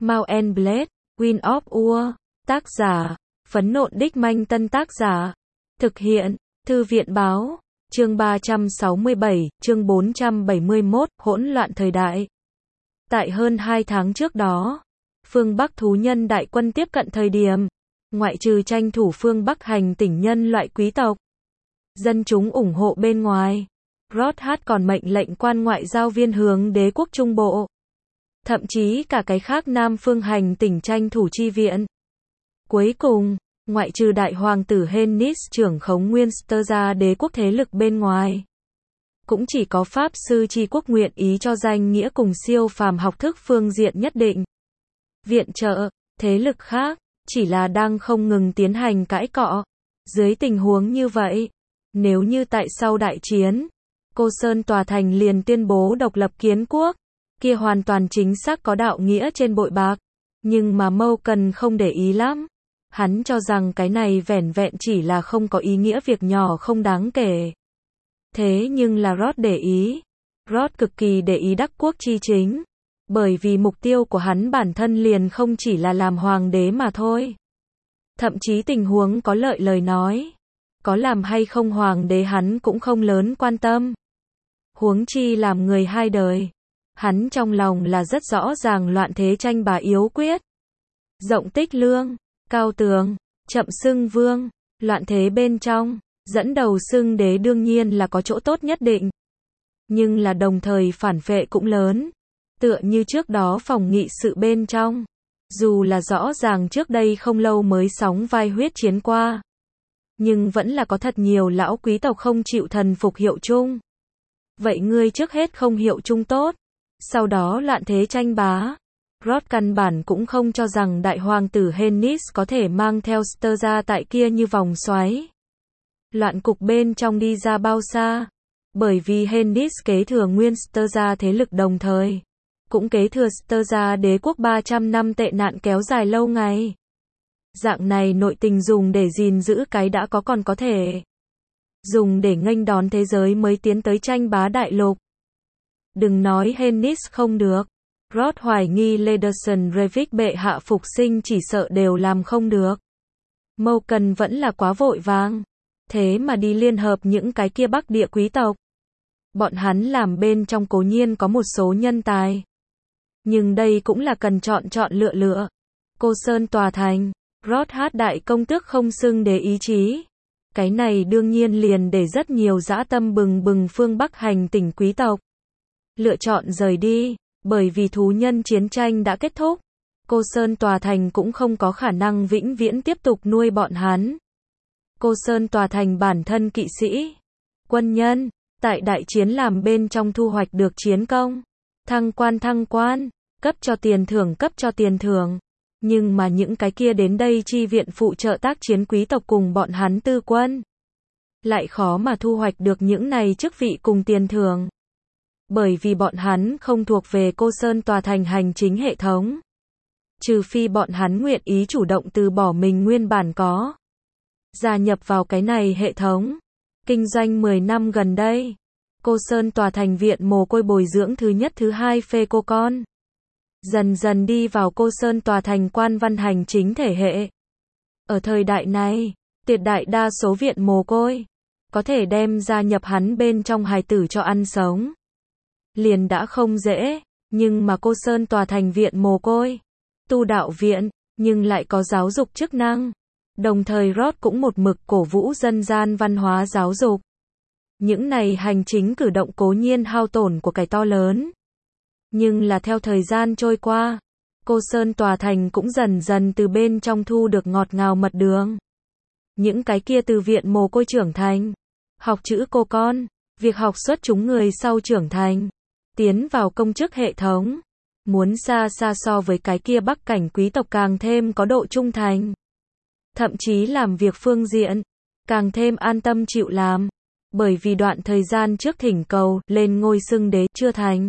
Mount and Blade, Wind of War, tác giả, Phấn Nộn Đích Manh Tân tác giả, thực hiện, Thư viện Báo, chương 367, chương 471, hỗn loạn thời đại. Tại hơn 2 tháng trước đó, phương Bắc thú nhân đại quân tiếp cận thời điểm, ngoại trừ tranh thủ phương Bắc hành tỉnh nhân loại quý tộc, dân chúng ủng hộ bên ngoài, Rothhard còn mệnh lệnh quan ngoại giao viên hướng đế quốc Trung Bộ. Thậm chí cả cái khác Nam phương hành tỉnh tranh thủ chi viện. Cuối cùng, ngoại trừ đại hoàng tử Hennis trưởng khống Winster ra đế quốc thế lực bên ngoài, cũng chỉ có Pháp sư tri quốc nguyện ý cho danh nghĩa cùng siêu phàm học thức phương diện nhất định viện trợ, thế lực khác chỉ là đang không ngừng tiến hành cãi cọ. Dưới tình huống như vậy, nếu như tại sau đại chiến, Cô Sơn tòa thành liền tuyên bố độc lập kiến quốc, kia hoàn toàn chính xác có đạo nghĩa trên bội bạc, nhưng mà Mâu Cần không để ý lắm. Hắn cho rằng cái này vẻn vẹn chỉ là không có ý nghĩa việc nhỏ không đáng kể. Thế nhưng là Roth để ý. Roth cực kỳ để ý đắc quốc chi chính. Bởi vì mục tiêu của hắn bản thân liền không chỉ là làm hoàng đế mà thôi. Thậm chí tình huống có lợi lời nói, có làm hay không hoàng đế hắn cũng không lớn quan tâm. Huống chi làm người hai đời. Hắn trong lòng là rất rõ ràng loạn thế tranh bá yếu quyết. Rộng tích lương, cao tường, chậm xưng vương, loạn thế bên trong, dẫn đầu xưng đế đương nhiên là có chỗ tốt nhất định. Nhưng là đồng thời phản phệ cũng lớn. Tựa như trước đó phòng nghị sự bên trong. Dù là rõ ràng trước đây không lâu mới sóng vai huyết chiến qua. Nhưng vẫn là có thật nhiều lão quý tộc không chịu thần phục hiệu chung. Vậy ngươi trước hết không hiệu chung tốt. Sau đó loạn thế tranh bá. Roth căn bản cũng không cho rằng đại hoàng tử Hennis có thể mang theo Ster ra tại kia như vòng xoáy. Loạn cục bên trong đi ra bao xa. Bởi vì Hennis kế thừa nguyên Ster ra thế lực đồng thời. Cũng kế thừa Ster ra đế quốc 300 năm tệ nạn kéo dài lâu ngày. Dạng này nội tình dùng để gìn giữ cái đã có còn có thể. Dùng để nghênh đón thế giới mới tiến tới tranh bá đại lục. Đừng nói Hennis không được. Roth hoài nghi Lederson Revik bệ hạ phục sinh chỉ sợ đều làm không được. Mâu Cần vẫn là quá vội vàng. Thế mà đi liên hợp những cái kia Bắc địa quý tộc. Bọn hắn làm bên trong cố nhiên có một số nhân tài. Nhưng đây cũng là cần chọn lựa. Cô Sơn tòa thành, Rothhard đại công tước không xưng đế ý chí. Cái này đương nhiên liền để rất nhiều dã tâm bừng bừng phương Bắc hành tỉnh quý tộc lựa chọn rời đi, bởi vì thú nhân chiến tranh đã kết thúc. Cô Sơn tòa thành cũng không có khả năng vĩnh viễn tiếp tục nuôi bọn hắn. Cô Sơn tòa thành bản thân kỵ sĩ, quân nhân, tại đại chiến làm bên trong thu hoạch được chiến công, thăng quan, cấp cho tiền thưởng. Nhưng mà những cái kia đến đây chi viện phụ trợ tác chiến quý tộc cùng bọn hắn tư quân, lại khó mà thu hoạch được những này chức vị cùng tiền thưởng. Bởi vì bọn hắn không thuộc về Cô Sơn tòa thành hành chính hệ thống. Trừ phi bọn hắn nguyện ý chủ động từ bỏ mình nguyên bản có. Gia nhập vào cái này hệ thống. Kinh doanh 10 năm gần đây. Cô Sơn tòa thành viện mồ côi bồi dưỡng thứ nhất thứ hai phê cô con. Dần dần đi vào Cô Sơn tòa thành quan văn hành chính thể hệ. Ở thời đại này, tuyệt đại đa số viện mồ côi có thể đem gia nhập hắn bên trong hài tử cho ăn sống. Liền đã không dễ, nhưng mà Cô Sơn tòa thành viện mồ côi, tu đạo viện, nhưng lại có giáo dục chức năng. Đồng thời Roth cũng một mực cổ vũ dân gian văn hóa giáo dục. Những này hành chính cử động cố nhiên hao tổn của cải to lớn. Nhưng là theo thời gian trôi qua, Cô Sơn tòa thành cũng dần dần từ bên trong thu được ngọt ngào mật đường. Những cái kia từ viện mồ côi trưởng thành, học chữ cô con, việc học xuất chúng người sau trưởng thành, tiến vào công chức hệ thống, muốn xa so với cái kia Bắc cảnh quý tộc càng thêm có độ trung thành. Thậm chí làm việc phương diện, càng thêm an tâm chịu làm, bởi vì đoạn thời gian trước thỉnh cầu lên ngôi xưng đế chưa thành.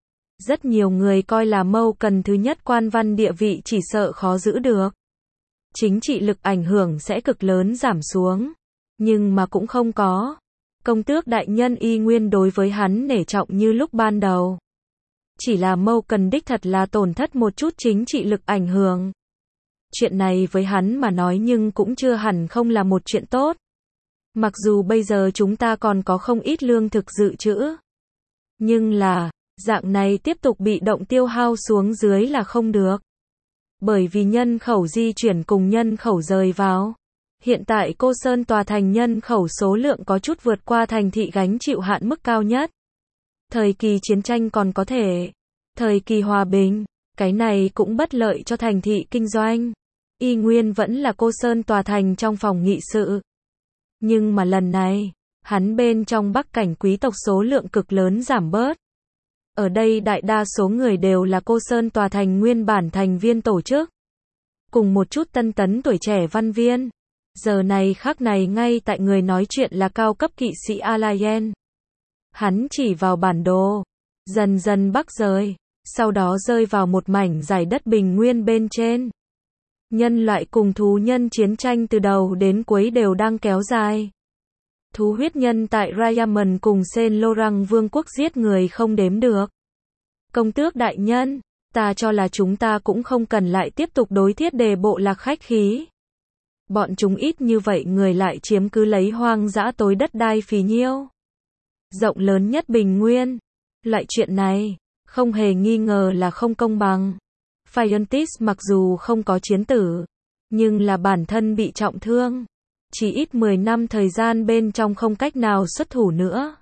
Rất nhiều người coi là Mâu Cần thứ nhất quan văn địa vị chỉ sợ khó giữ được. Chính trị lực ảnh hưởng sẽ cực lớn giảm xuống. Nhưng mà cũng không có. Công tước đại nhân y nguyên đối với hắn nể trọng như lúc ban đầu. chỉ là Mâu Cần đích thật là tổn thất một chút chính trị lực ảnh hưởng. Chuyện này với hắn mà nói nhưng cũng chưa hẳn không là một chuyện tốt. Mặc dù bây giờ chúng ta còn có không ít lương thực dự trữ. Nhưng là, dạng này tiếp tục bị động tiêu hao xuống dưới là không được. Bởi vì nhân khẩu di chuyển cùng nhân khẩu rời vào. Hiện tại Cô Sơn tòa thành nhân khẩu số lượng có chút vượt qua thành thị gánh chịu hạn mức cao nhất. Thời kỳ chiến tranh còn có thể. Thời kỳ hòa bình, cái này cũng bất lợi cho thành thị kinh doanh. Y nguyên vẫn là Cô Sơn tòa thành trong phòng nghị sự. Nhưng mà lần này, hắn bên trong Bắc cảnh quý tộc số lượng cực lớn giảm bớt. Ở đây đại đa số người đều là Cô Sơn tòa thành nguyên bản thành viên tổ chức. Cùng một chút tân tấn tuổi trẻ văn viên. Giờ này khắc này ngay tại người nói chuyện là cao cấp kỵ sĩ Alayen. Hắn chỉ vào bản đồ, dần dần bắc rời, sau đó rơi vào một mảnh giải đất bình nguyên bên trên. Nhân loại cùng thú nhân chiến tranh từ đầu đến cuối đều đang kéo dài. Thú huyết nhân tại Rayaman cùng Saint Laurent vương quốc giết người không đếm được. Công tước đại nhân, ta cho là chúng ta cũng không cần lại tiếp tục đối thiết đề bộ lạc khách khí. Bọn chúng ít như vậy người lại chiếm cứ lấy hoang dã tối đất đai phì nhiêu. Rộng lớn nhất bình nguyên. Loại chuyện này, không hề nghi ngờ là không công bằng. Phiontis mặc dù không có chiến tử, nhưng là bản thân bị trọng thương. Chỉ ít 10 năm thời gian bên trong không cách nào xuất thủ nữa.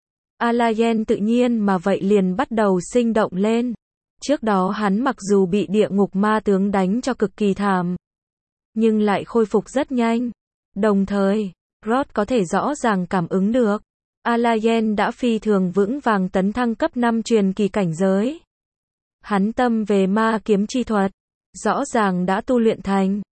Alayen tự nhiên mà vậy liền bắt đầu sinh động lên. Trước đó hắn mặc dù bị địa ngục ma tướng đánh cho cực kỳ thảm, nhưng lại khôi phục rất nhanh. Đồng thời, Rod có thể rõ ràng cảm ứng được. Alayen đã phi thường vững vàng tấn thăng cấp 5 truyền kỳ cảnh giới. Hắn tâm về ma kiếm chi thuật, rõ ràng đã tu luyện thành.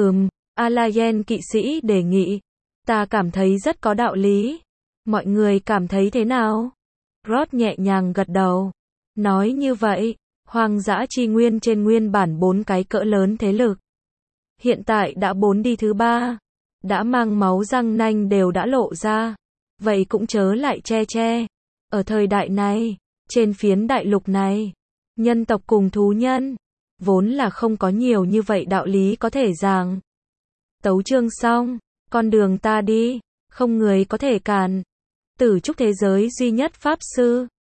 Alayen kỵ sĩ đề nghị. Ta cảm thấy rất có đạo lý. Mọi người cảm thấy thế nào? Rod nhẹ nhàng gật đầu. Nói như vậy, hoang dã chi nguyên trên nguyên bản 4 cái cỡ lớn thế lực. Hiện tại đã 4 đi thứ 3. Đã mang máu răng nanh đều đã lộ ra. Vậy cũng chớ lại che. Ở thời đại này, trên phiến đại lục này, nhân tộc cùng thú nhân, vốn là không có nhiều như vậy đạo lý có thể giảng. Tấu chương xong, con đường ta đi, không người có thể cản. Tử trúc thế giới duy nhất pháp sư.